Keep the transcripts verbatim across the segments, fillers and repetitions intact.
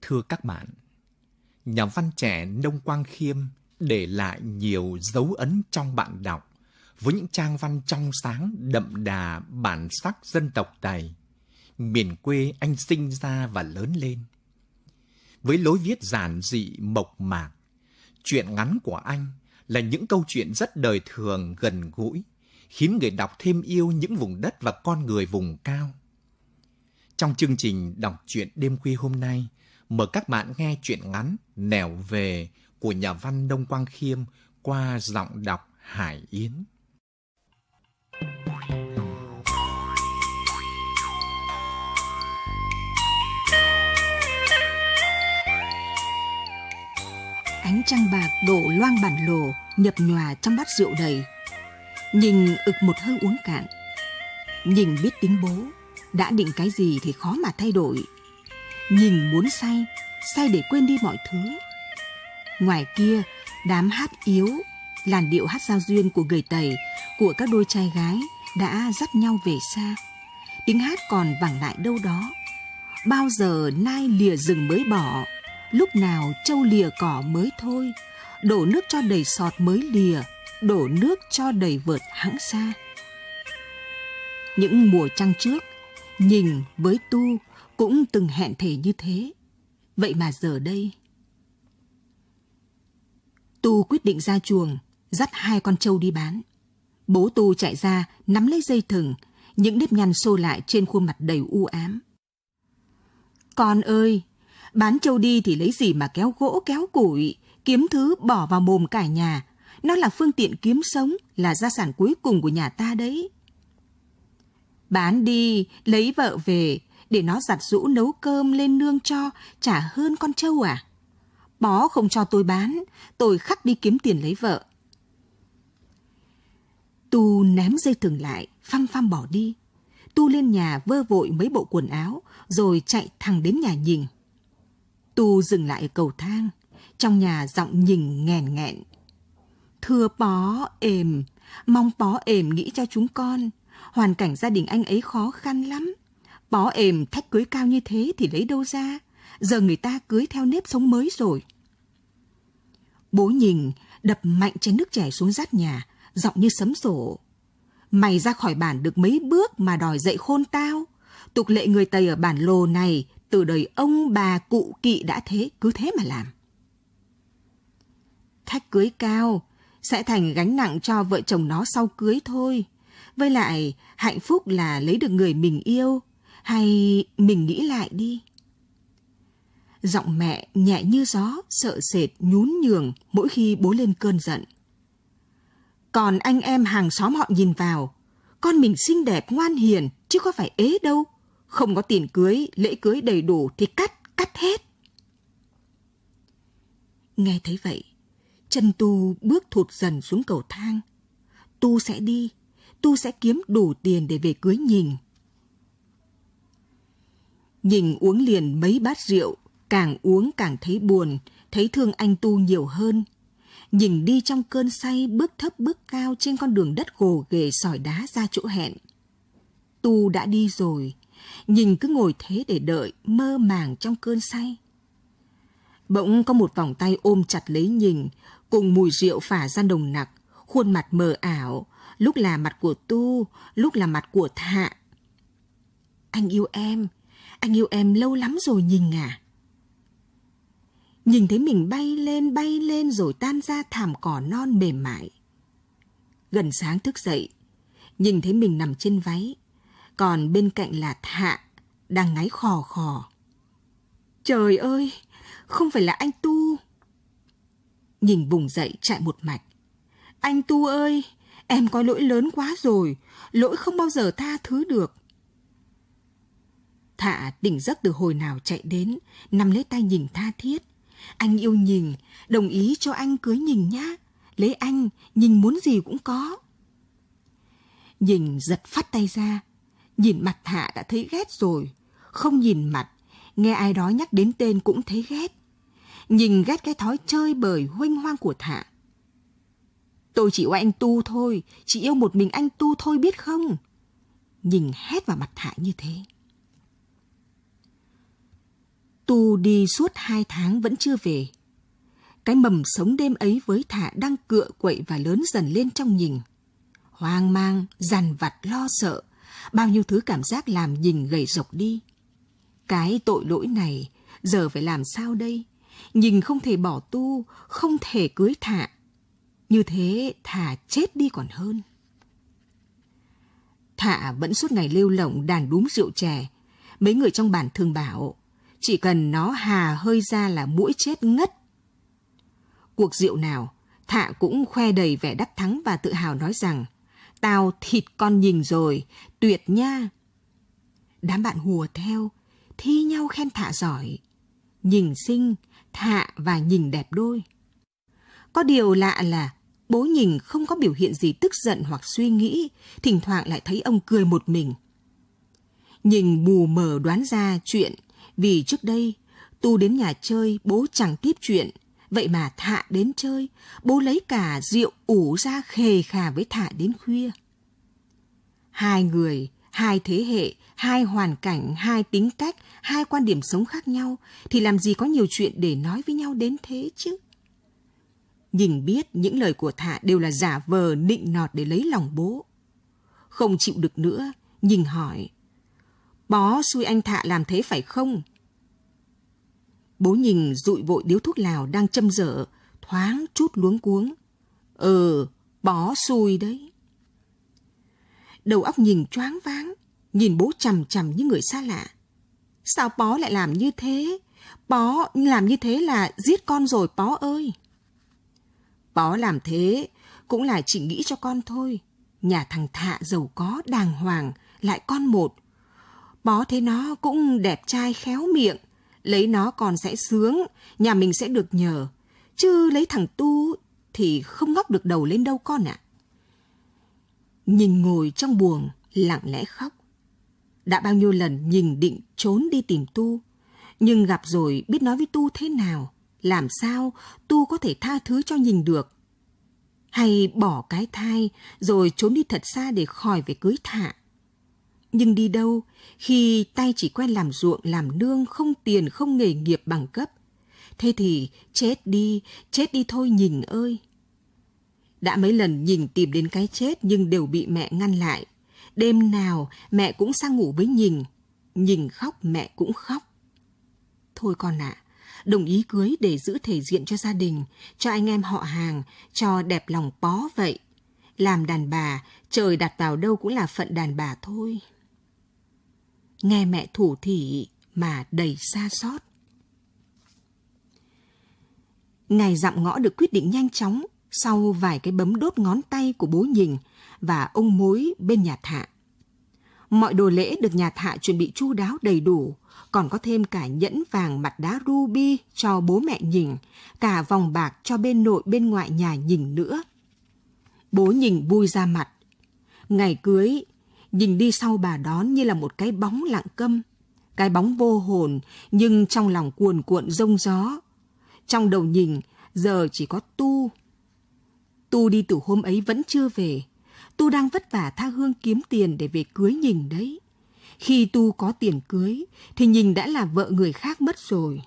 Thưa các bạn, nhà văn trẻ Nông Quang Khiêm để lại nhiều dấu ấn trong bạn đọc với những trang văn trong sáng đậm đà bản sắc dân tộc Tày, miền quê anh sinh ra và lớn lên. Với lối viết giản dị mộc mạc, truyện ngắn của anh là những câu chuyện rất đời thường gần gũi, khiến người đọc thêm yêu những vùng đất và con người vùng cao. Trong chương trình đọc truyện đêm khuya hôm nay, mời các bạn nghe truyện ngắn Nẻo Về của nhà văn Nông Quang Khiêm qua giọng đọc Hải Yến. Ánh trăng bạc đổ loang bản lồ, nhập nhòa trong bát rượu đầy. Nhìn ực một hơi uống cạn. Nhìn biết tính bố, đã định cái gì thì khó mà thay đổi. Nhìn muốn say, say để quên đi mọi thứ. Ngoài kia, đám hát yếu, làn điệu hát giao duyên của người Tày, của các đôi trai gái đã dắt nhau về xa. Tiếng hát còn vẳng lại đâu đó. Bao giờ nai lìa rừng mới bỏ, lúc nào trâu lìa cỏ mới thôi. Đổ nước cho đầy sọt mới lìa, đổ nước cho đầy vợt hãng xa. Những mùa trăng trước, Nhìn với Tu cũng từng hẹn thề như thế. Vậy mà giờ đây, Tu quyết định ra chuồng, dắt hai con trâu đi bán. Bố Tu chạy ra, nắm lấy dây thừng, những nếp nhăn xô lại trên khuôn mặt đầy u ám. Con ơi, bán trâu đi thì lấy gì mà kéo gỗ kéo củi, kiếm thứ bỏ vào mồm cả nhà. Nó là phương tiện kiếm sống, là gia sản cuối cùng của nhà ta đấy. Bán đi, lấy vợ về, để nó giặt giũ nấu cơm lên nương cho, chả hơn con trâu à? Bó không cho tôi bán, tôi khắc đi kiếm tiền lấy vợ. Tu ném dây thừng lại, phăm phăm bỏ đi. Tu lên nhà vơ vội mấy bộ quần áo, rồi chạy thẳng đến nhà Nhình. Tu dừng lại ở cầu thang, trong nhà giọng Nhình nghèn nghẹn. Thưa bó ềm, mong bó ềm nghĩ cho chúng con. Hoàn cảnh gia đình anh ấy khó khăn lắm. Bó ềm thách cưới cao như thế thì lấy đâu ra. Giờ người ta cưới theo nếp sống mới rồi. Bố Nhình đập mạnh chén nước chảy xuống rát nhà, giọng như sấm sổ. Mày ra khỏi bản được mấy bước mà đòi dạy khôn tao. Tục lệ người Tây ở bản lồ này, từ đời ông bà cụ kỵ đã thế, cứ thế mà làm. Thách cưới cao sẽ thành gánh nặng cho vợ chồng nó sau cưới thôi. Với lại, hạnh phúc là lấy được người mình yêu, hay mình nghĩ lại đi. Giọng mẹ nhẹ như gió, sợ sệt, nhún nhường mỗi khi bố lên cơn giận. Còn anh em hàng xóm họ nhìn vào, con mình xinh đẹp ngoan hiền, chứ có phải ế đâu. Không có tiền cưới, lễ cưới đầy đủ thì cắt, cắt hết. Nghe thấy vậy, chân Tu bước thụt dần xuống cầu thang. Tu sẽ đi, Tu sẽ kiếm đủ tiền để về cưới Nhình. Nhình uống liền mấy bát rượu, càng uống càng thấy buồn, thấy thương anh Tu nhiều hơn. Nhình đi trong cơn say, bước thấp bước cao trên con đường đất gồ ghề sỏi đá ra chỗ hẹn. Tu đã đi rồi, Nhình cứ ngồi thế để đợi, mơ màng trong cơn say. Bỗng có một vòng tay ôm chặt lấy Nhình, cùng mùi rượu phả ra nồng nặc, khuôn mặt mờ ảo, lúc là mặt của Tu, lúc là mặt của Thạ. Anh yêu em, anh yêu em lâu lắm rồi Nhình à. Nhìn thấy mình bay lên bay lên rồi tan ra thảm cỏ non mềm mại. Gần sáng thức dậy, nhìn thấy mình nằm trên váy, còn bên cạnh là Thạ, đang ngáy khò khò. Trời ơi, không phải là anh Tu. Nhìn vùng dậy chạy một mạch. Anh Tu ơi, em có lỗi lớn quá rồi, lỗi không bao giờ tha thứ được. Thạ tỉnh giấc từ hồi nào chạy đến, nắm lấy tay Nhình tha thiết. Anh yêu Nhình, đồng ý cho anh cưới Nhình nhá. Lấy anh, Nhình muốn gì cũng có. Nhình giật phắt tay ra, nhìn mặt Thạ đã thấy ghét rồi. Không nhìn mặt, nghe ai đó nhắc đến tên cũng thấy ghét. Nhình ghét cái thói chơi bời huênh hoang của Thạ. Tôi chỉ yêu anh Tu thôi, chỉ yêu một mình anh Tu thôi biết không? Nhình hét vào mặt Thạ như thế. Tu đi suốt hai tháng vẫn chưa về. Cái mầm sống đêm ấy với Thạ đang cựa quậy và lớn dần lên trong Nhình. Hoang mang, dằn vặt, lo sợ, bao nhiêu thứ cảm giác làm Nhình gầy rộc đi. Cái tội lỗi này, giờ phải làm sao đây? Nhình không thể bỏ Tu, không thể cưới Thạ. Như thế thà chết đi còn hơn. Thạ vẫn suốt ngày lêu lổng đàn đúm rượu chè. Mấy người trong bản thường bảo, chỉ cần nó hà hơi ra là muỗi chết ngất. Cuộc rượu nào, Thạ cũng khoe đầy vẻ đắc thắng và tự hào nói rằng, tao thịt con Nhình rồi, tuyệt nha. Đám bạn hùa theo, thi nhau khen Thạ giỏi. Nhình xinh, Thạ và Nhình đẹp đôi. Có điều lạ là bố Nhình không có biểu hiện gì tức giận hoặc suy nghĩ, thỉnh thoảng lại thấy ông cười một mình. Nhình mù mờ đoán ra chuyện, vì trước đây Tu đến nhà chơi bố chẳng tiếp chuyện, vậy mà Thạ đến chơi, bố lấy cả rượu ủ ra khề khà với Thạ đến khuya. Hai người, hai thế hệ, hai hoàn cảnh, hai tính cách, hai quan điểm sống khác nhau, thì làm gì có nhiều chuyện để nói với nhau đến thế chứ? Nhình biết những lời của Thạ đều là giả vờ nịnh nọt để lấy lòng bố. Không chịu được nữa, Nhình hỏi, bó xui anh Thạ làm thế phải không? Bố Nhình dụi vội điếu thuốc lào đang châm dở, thoáng chút luống cuống. Ừ, bó xui đấy. Đầu óc Nhình choáng váng, nhìn bố chằm chằm như người xa lạ. Sao bó lại làm như thế? Bó làm như thế là giết con rồi bó ơi. Bó làm thế cũng là chỉ nghĩ cho con thôi. Nhà thằng Thạ giàu có, đàng hoàng, lại con một. Bó thế nó cũng đẹp trai khéo miệng. Lấy nó còn sẽ sướng, nhà mình sẽ được nhờ. Chứ lấy thằng Tu thì không ngóc được đầu lên đâu con ạ. À. Nhình ngồi trong buồng, lặng lẽ khóc. Đã bao nhiêu lần Nhình định trốn đi tìm Tu, nhưng gặp rồi biết nói với Tu thế nào, làm sao Tu có thể tha thứ cho Nhình được. Hay bỏ cái thai rồi trốn đi thật xa để khỏi phải cưới Thạ. Nhưng đi đâu khi tay chỉ quen làm ruộng, làm nương, không tiền, không nghề nghiệp bằng cấp. Thế thì chết đi, chết đi thôi Nhình ơi. Đã mấy lần Nhình tìm đến cái chết nhưng đều bị mẹ ngăn lại. Đêm nào mẹ cũng sang ngủ với Nhình. Nhình khóc mẹ cũng khóc. Thôi con ạ, à, đồng ý cưới để giữ thể diện cho gia đình, cho anh em họ hàng, cho đẹp lòng bó vậy. Làm đàn bà, trời đặt vào đâu cũng là phận đàn bà thôi. Nghe mẹ thủ thỉ mà đầy xa xót. Ngày dặm ngõ được quyết định nhanh chóng sau vài cái bấm đốt ngón tay của bố Nhình và ông mối bên nhà Thạ. Mọi đồ lễ được nhà Thạ chuẩn bị chu đáo đầy đủ, còn có thêm cả nhẫn vàng mặt đá ruby cho bố mẹ Nhình, cả vòng bạc cho bên nội bên ngoại nhà Nhình nữa. Bố Nhình vui ra mặt. Ngày cưới, Nhình đi sau bà đón như là một cái bóng lặng câm, cái bóng vô hồn nhưng trong lòng cuồn cuộn rông gió. Trong đầu Nhình giờ chỉ có Tu. Tu đi từ hôm ấy vẫn chưa về. Tu đang vất vả tha hương kiếm tiền để về cưới Nhình đấy. Khi Tu có tiền cưới thì Nhình đã là vợ người khác mất rồi.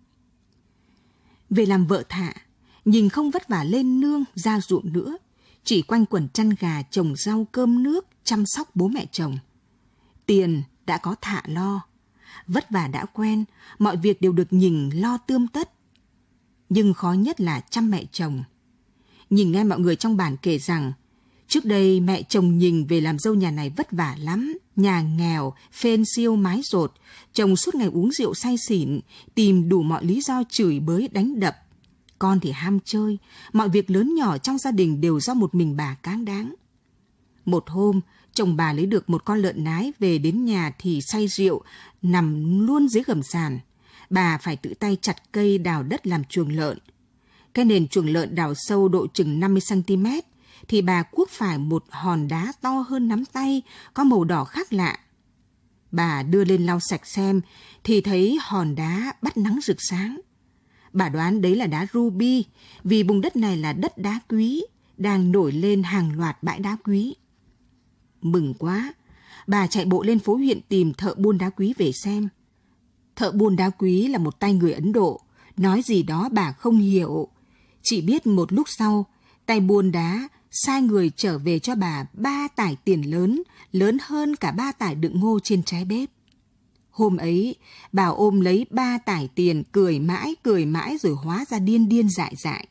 Về làm vợ Thạ, Nhình không vất vả lên nương ra ruộng nữa, chỉ quanh quẩn chăn gà, trồng rau, cơm nước, chăm sóc bố mẹ chồng. Tiền đã có Thạ lo, vất vả đã quen, mọi việc đều được Nhình lo tươm tất. Nhưng khó nhất là chăm mẹ chồng. Nhình nghe mọi người trong bản kể rằng trước đây mẹ chồng Nhình về làm dâu nhà này vất vả lắm, nhà nghèo, phên siêu mái rột, chồng suốt ngày uống rượu say xỉn, tìm đủ mọi lý do chửi bới đánh đập. Con thì ham chơi, mọi việc lớn nhỏ trong gia đình đều do một mình bà cáng đáng. Một hôm, chồng bà lấy được một con lợn nái về đến nhà thì say rượu, nằm luôn dưới gầm sàn. Bà phải tự tay chặt cây đào đất làm chuồng lợn. Cái nền chuồng lợn đào sâu độ chừng năm mươi xăng ti mét, thì bà cuốc phải một hòn đá to hơn nắm tay, có màu đỏ khác lạ. Bà đưa lên lau sạch xem, thì thấy hòn đá bắt nắng rực sáng. Bà đoán đấy là đá ruby, vì vùng đất này là đất đá quý, đang nổi lên hàng loạt bãi đá quý. Mừng quá, bà chạy bộ lên phố huyện tìm thợ buôn đá quý về xem. Thợ buôn đá quý là một tay người Ấn Độ, nói gì đó bà không hiểu. Chỉ biết một lúc sau, tay buôn đá sai người trở về cho bà ba tải tiền lớn, lớn hơn cả ba tải đựng ngô trên trái bếp. Hôm ấy, bà ôm lấy ba tải tiền, cười mãi, cười mãi rồi hóa ra điên điên dại dại.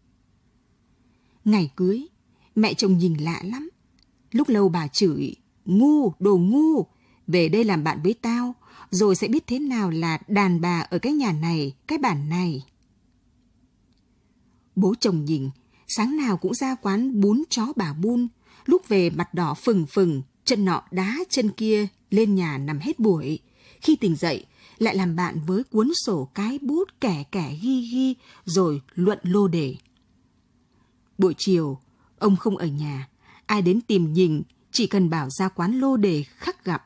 Ngày cưới, mẹ chồng nhìn lạ lắm. Lúc lâu bà chửi, ngu, đồ ngu, về đây làm bạn với tao, rồi sẽ biết thế nào là đàn bà ở cái nhà này, cái bản này. Bố chồng nhìn, sáng nào cũng ra quán bún chó bà Bun, lúc về mặt đỏ phừng phừng, chân nọ đá chân kia, lên nhà nằm hết buổi. Khi tỉnh dậy, lại làm bạn với cuốn sổ cái bút kẻ kẻ ghi ghi, rồi luận lô đề. Buổi chiều, ông không ở nhà, ai đến tìm nhìn, chỉ cần bảo ra quán lô đề khắc gặp.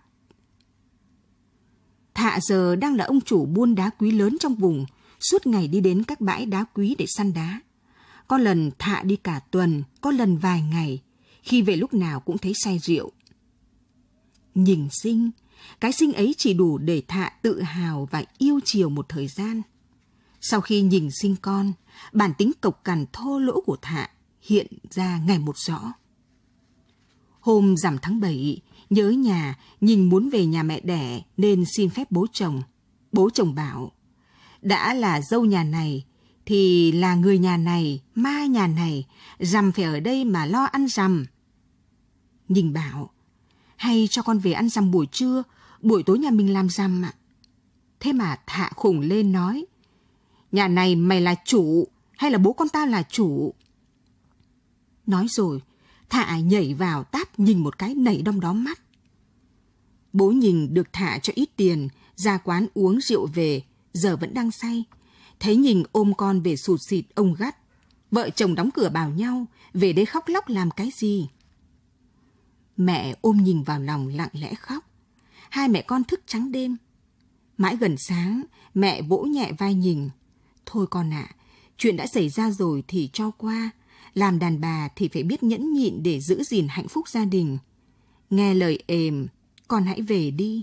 Thạ giờ đang là ông chủ buôn đá quý lớn trong vùng, suốt ngày đi đến các bãi đá quý để săn đá. Có lần Thạ đi cả tuần, có lần vài ngày, khi về lúc nào cũng thấy say rượu. Nhìn sinh, cái sinh ấy chỉ đủ để Thạ tự hào và yêu chiều một thời gian. Sau khi nhìn sinh con, bản tính cộc cằn thô lỗ của Thạ hiện ra ngày một rõ. Hôm rằm tháng bảy, nhớ nhà, nhìn muốn về nhà mẹ đẻ nên xin phép bố chồng. Bố chồng bảo, đã là dâu nhà này, thì là người nhà này, ma nhà này, rằm phải ở đây mà lo ăn rằm. Nhìn bảo, hay cho con về ăn rằm buổi trưa, buổi tối nhà mình làm rằm ạ. Thế mà Thạ khủng lên nói, nhà này mày là chủ, hay là bố con ta là chủ? Nói rồi, Thạ nhảy vào tát nhìn một cái nảy đom đóm mắt. Bố nhìn được Thạ cho ít tiền, ra quán uống rượu về, giờ vẫn đang say. Thấy nhìn ôm con về sụt xịt, ông gắt. Vợ chồng đóng cửa bảo nhau, về đây khóc lóc làm cái gì? Mẹ ôm nhìn vào lòng lặng lẽ khóc. Hai mẹ con thức trắng đêm. Mãi gần sáng, mẹ vỗ nhẹ vai nhìn. Thôi con ạ, à, chuyện đã xảy ra rồi thì cho qua. Làm đàn bà thì phải biết nhẫn nhịn để giữ gìn hạnh phúc gia đình. Nghe lời ềm, con hãy về đi.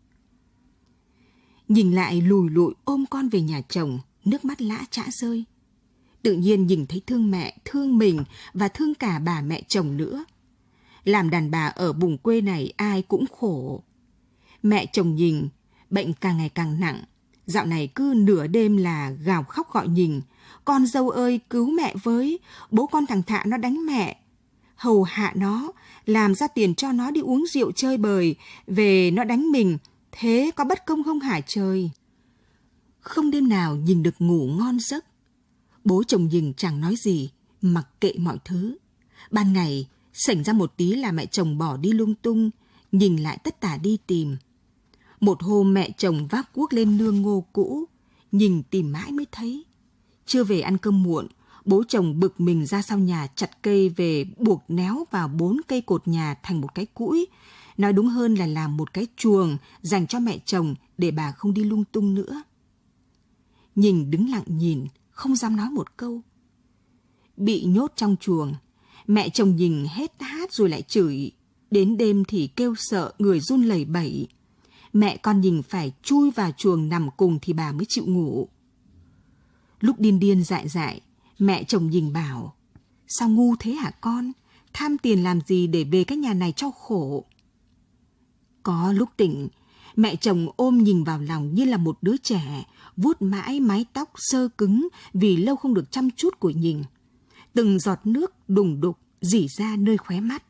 Nhìn lại lùi lụi ôm con về nhà chồng, nước mắt lã chã rơi. Tự nhiên nhìn thấy thương mẹ, thương mình và thương cả bà mẹ chồng nữa. Làm đàn bà ở vùng quê này ai cũng khổ. Mẹ chồng nhìn, bệnh càng ngày càng nặng. Dạo này cứ nửa đêm là gào khóc gọi nhìn. Con dâu ơi cứu mẹ với, bố con thằng Thạ nó đánh mẹ. Hầu hạ nó, làm ra tiền cho nó đi uống rượu chơi bời, về nó đánh mình, thế có bất công không hả trời? Không đêm nào nhìn được ngủ ngon giấc. Bố chồng nhìn chẳng nói gì, mặc kệ mọi thứ. Ban ngày, xảy ra một tí là mẹ chồng bỏ đi lung tung, nhìn lại tất tả đi tìm. Một hôm mẹ chồng vác cuốc lên nương ngô cũ, nhìn tìm mãi mới thấy. Chưa về ăn cơm muộn, bố chồng bực mình ra sau nhà chặt cây về buộc néo vào bốn cây cột nhà thành một cái cũi. Nói đúng hơn là làm một cái chuồng dành cho mẹ chồng để bà không đi lung tung nữa. Nhìn đứng lặng nhìn, không dám nói một câu. Bị nhốt trong chuồng, mẹ chồng nhìn hết hát rồi lại chửi. Đến đêm thì kêu sợ, người run lẩy bẩy. Mẹ con nhìn phải chui vào chuồng nằm cùng thì bà mới chịu ngủ. Lúc điên điên dại dại, mẹ chồng nhìn bảo, sao ngu thế hả con? Tham tiền làm gì để về cái nhà này cho khổ? Có lúc tỉnh, mẹ chồng ôm nhìn vào lòng như là một đứa trẻ, vuốt mãi mái tóc sơ cứng vì lâu không được chăm chút của nhìn. Từng giọt nước đùng đục rỉ ra nơi khóe mắt.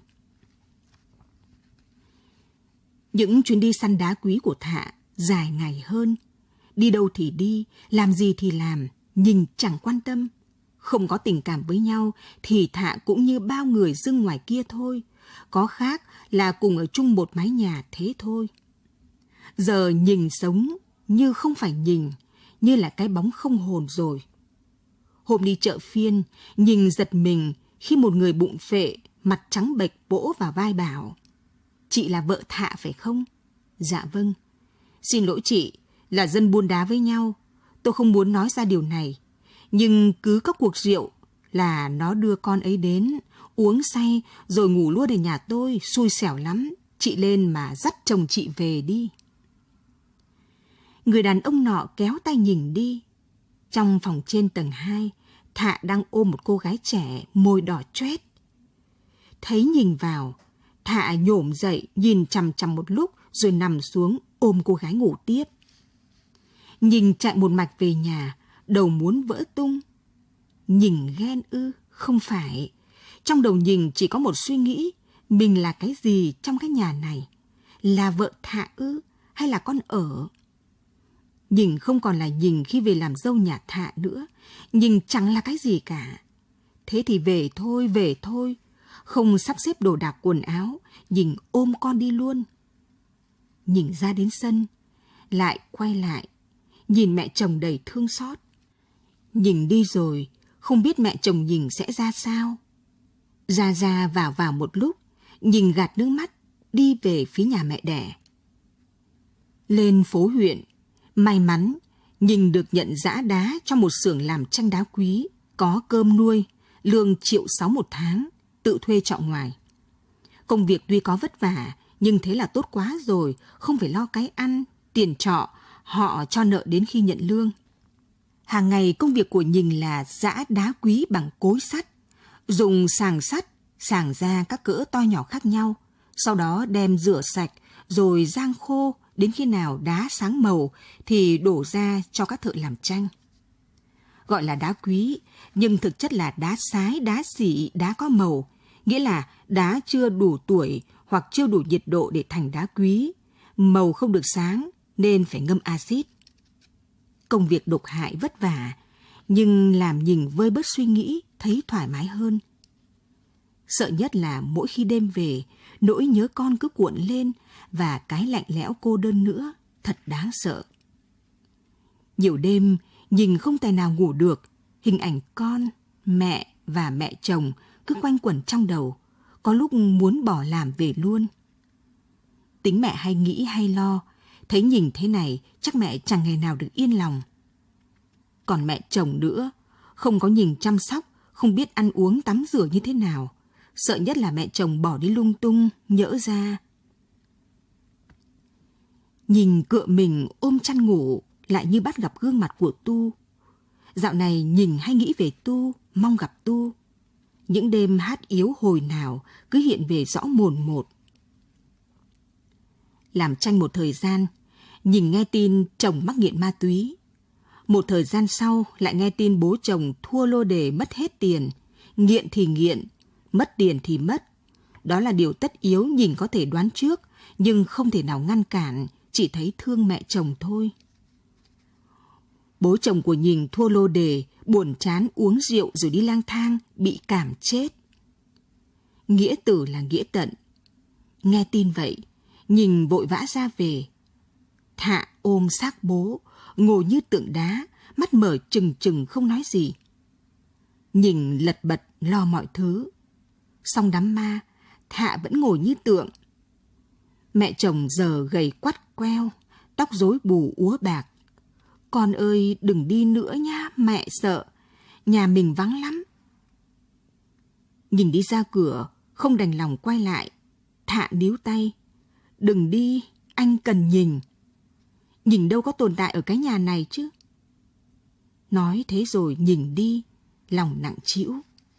Những chuyến đi săn đá quý của Thạ dài ngày hơn. Đi đâu thì đi, làm gì thì làm, nhìn chẳng quan tâm. Không có tình cảm với nhau thì Thạ cũng như bao người dưng ngoài kia thôi. Có khác là cùng ở chung một mái nhà thế thôi. Giờ nhìn sống như không phải nhìn, như là cái bóng không hồn rồi. Hôm đi chợ phiên, nhìn giật mình khi một người bụng phệ, mặt trắng bệch vỗ vào vai bảo, chị là vợ Thạ phải không? Dạ vâng. Xin lỗi chị, là dân buôn đá với nhau. Tôi không muốn nói ra điều này. Nhưng cứ có cuộc rượu là nó đưa con ấy đến, uống say rồi ngủ luôn ở nhà tôi, xui xẻo lắm. Chị lên mà dắt chồng chị về đi. người đàn ông nọ kéo tay Nhình đi. Trong phòng trên tầng hai, Thạ đang ôm một cô gái trẻ, môi đỏ choét. Thấy Nhình vào, Thạ nhổm dậy, nhìn chằm chằm một lúc rồi nằm xuống ôm cô gái ngủ tiếp. Nhình chạy một mạch về nhà, đầu muốn vỡ tung. Nhình ghen ư? Không phải. Trong đầu Nhình chỉ có một suy nghĩ, mình là cái gì trong cái nhà này? Là vợ Thạ ư? Hay là con ở? Nhình không còn là Nhình khi về làm dâu nhà Thạ nữa. Nhình chẳng là cái gì cả. Thế thì về thôi, về thôi. Không sắp xếp đồ đạc quần áo, Nhình ôm con đi luôn. Nhình ra đến sân, lại quay lại, nhìn mẹ chồng đầy thương xót. Nhình đi rồi, không biết mẹ chồng Nhình sẽ ra sao. Ra ra vào vào một lúc, Nhình gạt nước mắt, đi về phía nhà mẹ đẻ. Lên phố huyện, may mắn, Nhình được nhận giã đá trong một xưởng làm tranh đá quý, có cơm nuôi, lương triệu sáu một tháng, tự thuê trọ ngoài. Công việc tuy có vất vả, nhưng thế là tốt quá rồi, không phải lo cái ăn, tiền trọ, họ cho nợ đến khi nhận lương. Hàng ngày công việc của Nhình là giã đá quý bằng cối sắt, dùng sàng sắt, sàng ra các cỡ to nhỏ khác nhau, sau đó đem rửa sạch, rồi rang khô, đến khi nào đá sáng màu thì đổ ra cho các thợ làm tranh. Gọi là đá quý, nhưng thực chất là đá sái, đá xỉ, đá có màu, nghĩa là đá chưa đủ tuổi hoặc chưa đủ nhiệt độ để thành đá quý, màu không được sáng nên phải ngâm axit. Công việc độc hại vất vả, nhưng làm Nhình vơi bớt suy nghĩ, thấy thoải mái hơn. Sợ nhất là mỗi khi đêm về, nỗi nhớ con cứ cuộn lên và cái lạnh lẽo cô đơn nữa, thật đáng sợ. Nhiều đêm, Nhình không tài nào ngủ được, hình ảnh con, mẹ và mẹ chồng cứ quanh quẩn trong đầu, có lúc muốn bỏ làm về luôn. Tính mẹ hay nghĩ hay lo, thấy Nhình thế này chắc mẹ chẳng ngày nào được yên lòng. Còn mẹ chồng nữa, không có Nhình chăm sóc, không biết ăn uống tắm rửa như thế nào. Sợ nhất là mẹ chồng bỏ đi lung tung, nhỡ ra. Nhình cựa mình ôm chăn ngủ, lại như bắt gặp gương mặt của Tu. Dạo này Nhình hay nghĩ về Tu, mong gặp Tu. Những đêm hát yếu hồi nào cứ hiện về rõ mồn một. Làm tranh một thời gian, Nhình nghe tin chồng mắc nghiện ma túy. Một thời gian sau lại nghe tin bố chồng thua lô đề mất hết tiền. Nghiện thì nghiện, mất tiền thì mất. Đó là điều tất yếu Nhình có thể đoán trước, nhưng không thể nào ngăn cản, chỉ thấy thương mẹ chồng thôi. Bố chồng của Nhình thua lô đề, buồn chán uống rượu rồi đi lang thang, bị cảm chết. Nghĩa tử là nghĩa tận. Nghe tin vậy, Nhình vội vã ra về. Thạ ôm xác bố, ngồi như tượng đá, mắt mở trừng trừng không nói gì. Nhình lật bật lo mọi thứ. Xong đám ma, Thạ vẫn ngồi như tượng. Mẹ chồng giờ gầy quắt queo, tóc rối bù úa bạc. Con ơi, đừng đi nữa nha, mẹ sợ. Nhà mình vắng lắm. Nhình đi ra cửa, không đành lòng quay lại. Thạ níu tay. Đừng đi, anh cần Nhình. Nhình đâu có tồn tại ở cái nhà này chứ. Nói thế rồi Nhình đi, lòng nặng trĩu.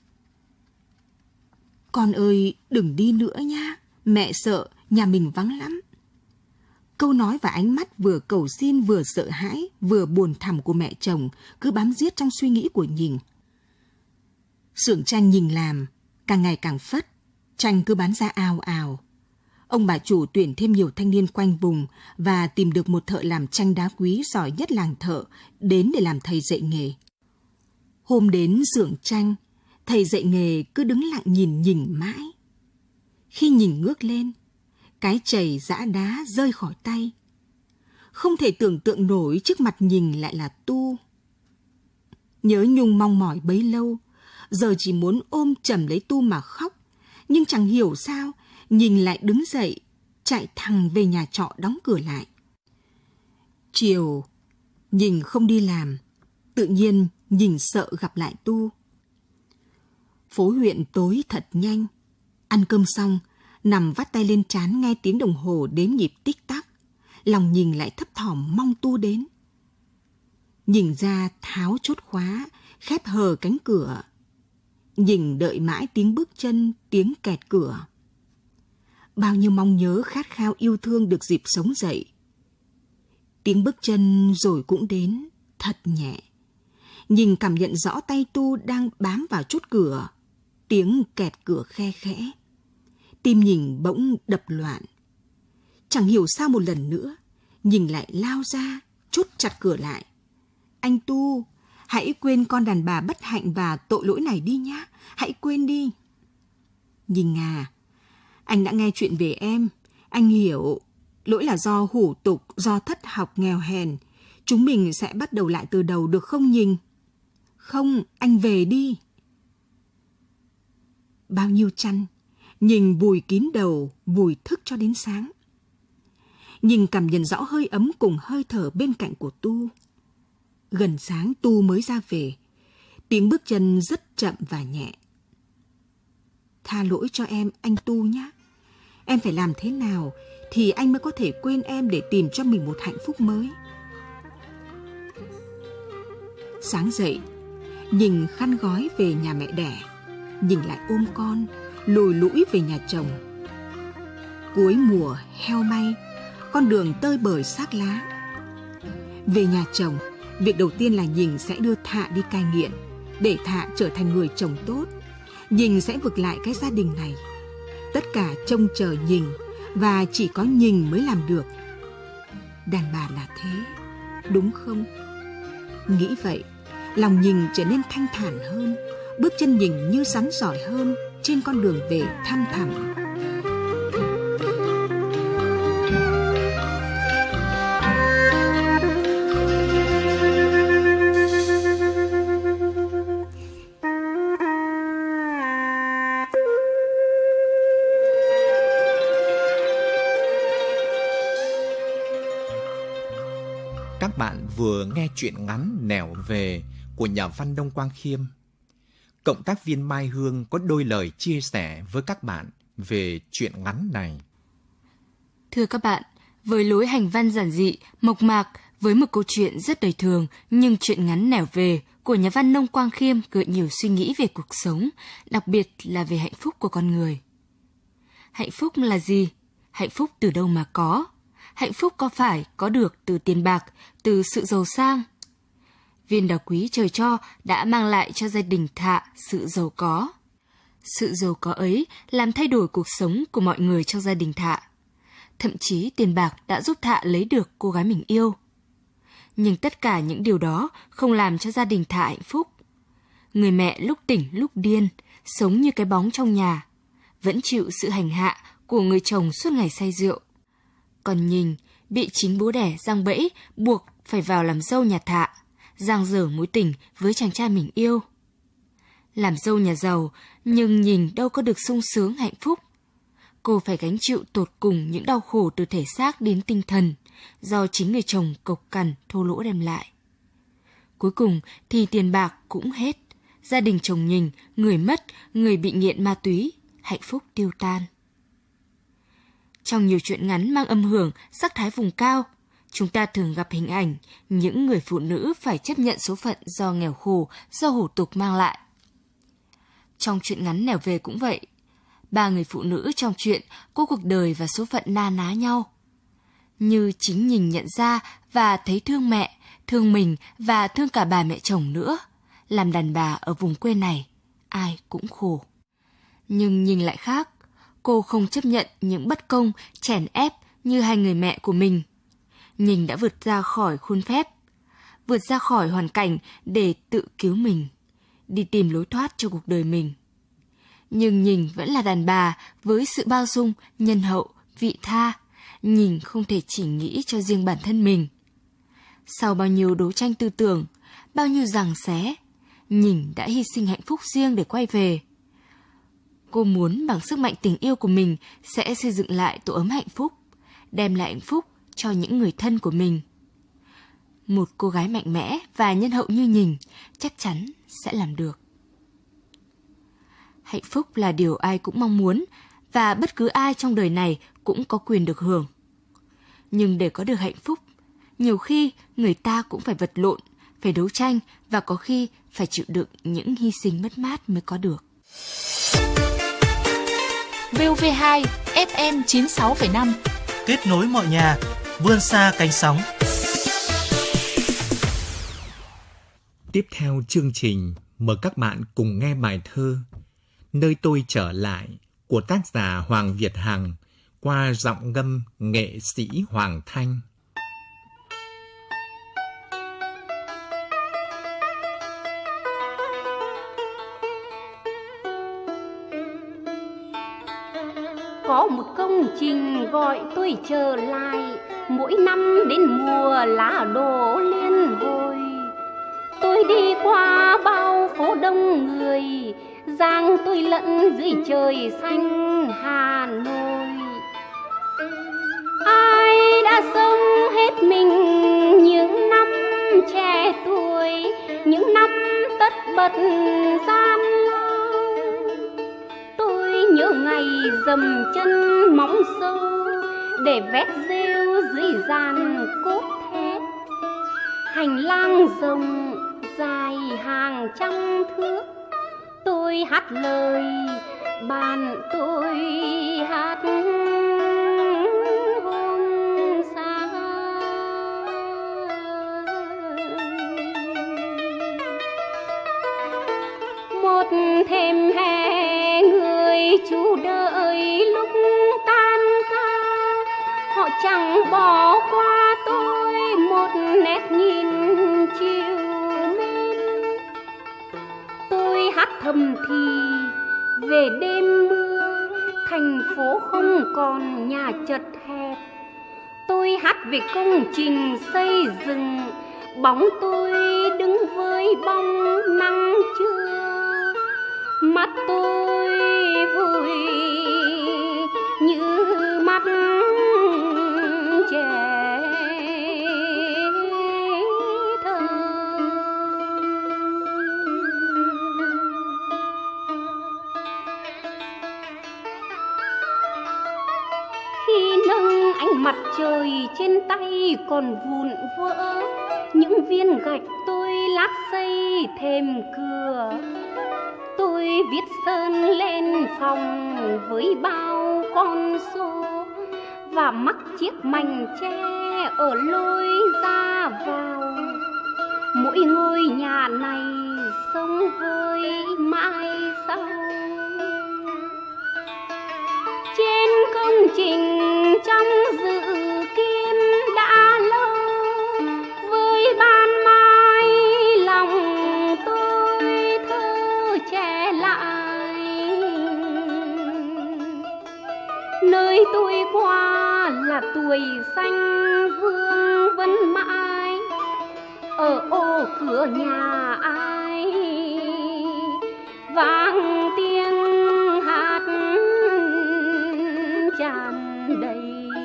Con ơi, đừng đi nữa nha, mẹ sợ, nhà mình vắng lắm. Câu nói và ánh mắt vừa cầu xin vừa sợ hãi, vừa buồn thẳm của mẹ chồng cứ bám giết trong suy nghĩ của Nhình. Xưởng tranh Nhình làm, càng ngày càng phất, tranh cứ bán ra ào ào. Ông bà chủ tuyển thêm nhiều thanh niên quanh vùng và tìm được một thợ làm tranh đá quý giỏi nhất làng thợ đến để làm thầy dạy nghề. Hôm đến xưởng tranh, thầy dạy nghề cứ đứng lặng nhìn Nhình mãi. Khi Nhình ngước lên, cái chày giã đá rơi khỏi tay. Không thể tưởng tượng nổi trước mặt Nhình lại là Tu. Nhớ nhung mong mỏi bấy lâu, giờ chỉ muốn ôm chầm lấy Tu mà khóc. Nhưng chẳng hiểu sao, Nhình lại đứng dậy, chạy thẳng về nhà trọ đóng cửa lại. Chiều, Nhình không đi làm, tự nhiên Nhình sợ gặp lại Tu. Phố huyện tối thật nhanh. Ăn cơm xong, nằm vắt tay lên trán nghe tiếng đồng hồ đếm nhịp tích tắc. lòng Nhình lại thấp thỏm mong Tu đến. Nhình ra tháo chốt khóa, khép hờ cánh cửa. Nhình đợi mãi tiếng bước chân, tiếng kẹt cửa. Bao nhiêu mong nhớ khát khao yêu thương được dịp sống dậy. Tiếng bước chân rồi cũng đến, thật nhẹ. Nhình cảm nhận rõ tay Tu đang bám vào chốt cửa. Tiếng kẹt cửa khe khẽ. Tim Nhình bỗng đập loạn. Chẳng hiểu sao một lần nữa, Nhình lại lao ra, chốt chặt cửa lại. Anh Tu, hãy quên con đàn bà bất hạnh và tội lỗi này đi nhá. Hãy quên đi. Nhình à, anh đã nghe chuyện về em. Anh hiểu, lỗi là do hủ tục, do thất học nghèo hèn. Chúng mình sẽ bắt đầu lại từ đầu được không Nhình? Không, anh về đi. Bao nhiêu chăn, Nhình vùi kín đầu, vùi thức cho đến sáng. Nhình cảm nhận rõ hơi ấm cùng hơi thở bên cạnh của Tu. Gần sáng Tu mới ra về. Tiếng bước chân rất chậm và nhẹ. Tha lỗi cho em, anh Tu nhé. Em phải làm thế nào thì anh mới có thể quên em để tìm cho mình một hạnh phúc mới. Sáng dậy, Nhình khăn gói về nhà mẹ đẻ. Nhình lại ôm con, lùi lũi về nhà chồng. Cuối mùa heo may, con đường tơi bời xác lá. Về nhà chồng, việc đầu tiên là Nhình sẽ đưa Thạ đi cai nghiện, để Thạ trở thành người chồng tốt. Nhình sẽ vực lại cái gia đình này. Tất cả trông chờ Nhình, và chỉ có Nhình mới làm được. Đàn bà là thế, đúng không? Nghĩ vậy, lòng Nhình trở nên thanh thản hơn, bước chân Nhình như rắn giỏi hơn trên con đường về thăm thẳm. Các bạn vừa nghe truyện ngắn Nẻo Về của nhà văn Đông Quang Khiêm. Cộng tác viên Mai Hương có đôi lời chia sẻ với các bạn về truyện ngắn này. Thưa các bạn, với lối hành văn giản dị, mộc mạc, với một câu chuyện rất đời thường, nhưng truyện ngắn Nẻo Về của nhà văn Đông Quang Khiêm gợi nhiều suy nghĩ về cuộc sống, đặc biệt là về hạnh phúc của con người. Hạnh phúc là gì? Hạnh phúc từ đâu mà có? Hạnh phúc có phải có được từ tiền bạc, từ sự giàu sang? Viên đá quý trời cho đã mang lại cho gia đình Thạ sự giàu có. Sự giàu có ấy làm thay đổi cuộc sống của mọi người trong gia đình Thạ. Thậm chí tiền bạc đã giúp Thạ lấy được cô gái mình yêu. Nhưng tất cả những điều đó không làm cho gia đình Thạ hạnh phúc. Người mẹ lúc tỉnh lúc điên, sống như cái bóng trong nhà, vẫn chịu sự hành hạ của người chồng suốt ngày say rượu. Còn Nhình bị chính bố đẻ giăng bẫy buộc phải vào làm dâu nhà Thạ, giang dở mối tình với chàng trai mình yêu. Làm dâu nhà giàu, nhưng Nhình đâu có được sung sướng hạnh phúc. Cô phải gánh chịu tột cùng những đau khổ từ thể xác đến tinh thần, do chính người chồng cộc cằn thô lỗ đem lại. Cuối cùng thì tiền bạc cũng hết, gia đình chồng Nhình, người mất, người bị nghiện ma túy, hạnh phúc tiêu tan. Trong nhiều truyện ngắn mang âm hưởng, sắc thái vùng cao, chúng ta thường gặp hình ảnh những người phụ nữ phải chấp nhận số phận do nghèo khổ, do hủ tục mang lại. Trong truyện ngắn Nẻo Về cũng vậy. Ba người phụ nữ trong truyện có cuộc đời và số phận na ná nhau. Như chính Nhình nhận ra và thấy thương mẹ, thương mình và thương cả bà mẹ chồng nữa. Làm đàn bà ở vùng quê này, ai cũng khổ. Nhưng Nhình lại khác. Cô không chấp nhận những bất công, chèn ép như hai người mẹ của mình. Nhình đã vượt ra khỏi khuôn phép, vượt ra khỏi hoàn cảnh để tự cứu mình, đi tìm lối thoát cho cuộc đời mình. Nhưng Nhình vẫn là đàn bà với sự bao dung, nhân hậu, vị tha. Nhình không thể chỉ nghĩ cho riêng bản thân mình. Sau bao nhiêu đấu tranh tư tưởng, bao nhiêu giằng xé, Nhình đã hy sinh hạnh phúc riêng để quay về. Cô muốn bằng sức mạnh tình yêu của mình sẽ xây dựng lại tổ ấm hạnh phúc, đem lại hạnh phúc cho những người thân của mình. Một cô gái mạnh mẽ và nhân hậu như Nhình chắc chắn sẽ làm được. Hạnh phúc là điều ai cũng mong muốn, và bất cứ ai trong đời này cũng có quyền được hưởng. Nhưng để có được hạnh phúc, nhiều khi người ta cũng phải vật lộn, phải đấu tranh và có khi phải chịu đựng những hy sinh mất mát mới có được. vê o vê hai ép em chín mươi sáu phẩy năm, kết nối mọi nhà, vươn xa cánh sóng. Tiếp theo chương trình, mời các bạn cùng nghe bài thơ Nơi tôi trở lại của tác giả Hoàng Việt Hằng qua giọng ngâm nghệ sĩ Hoàng Thanh. Có một công trình gọi tôi trở lại, mỗi năm đến mùa lá đổ liên hồi. Tôi đi qua bao phố đông người, giang tôi lẫn dưới trời xanh Hà Nội. Ai đã sống hết mình những năm trẻ tuổi, những năm tất bật gian lao. Tôi nhớ ngày dầm chân móng sâu để vét rêu dưới dàn cốt thép. Hành lang rộng dài hàng trăm thước, tôi hát lời bạn tôi hát hôm xa. Một thềm hè người chú đợi lúc tan ca, họ chẳng bỏ qua tôi một nét nhìn chiều mến. Tôi hát thầm thì về đêm mưa, thành phố không còn nhà chật hẹp. Tôi hát về công trình xây dựng, bóng tôi đứng với bóng nắng trưa. Mắt tôi vui như mắt trẻ thơ. Khi nâng ánh mặt trời trên tay còn vụn vỡ, những viên gạch tôi lát xây thềm cửa. Tôi viết sơn lên phòng với bao con số và mắc chiếc mảnh tre ở lối ra vào. Mỗi ngôi nhà này sống với mãi sau. Trên công trình trong dự kiến đã lâu, với ban mai lòng tôi thơ trẻ lại. Nơi tôi qua là tuổi xanh vương vấn mãi, ở ô cửa nhà ai vang tiếng hát tràn đầy.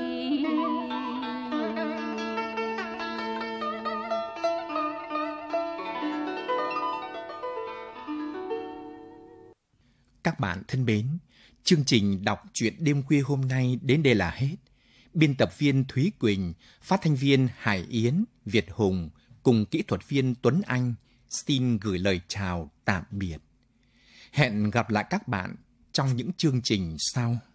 Các bạn thân mến, chương trình đọc truyện đêm khuya hôm nay đến đây là hết. Biên tập viên Thúy Quỳnh, phát thanh viên Hải Yến, Việt Hùng cùng kỹ thuật viên Tuấn Anh xin gửi lời chào tạm biệt. Hẹn gặp lại các bạn trong những chương trình sau.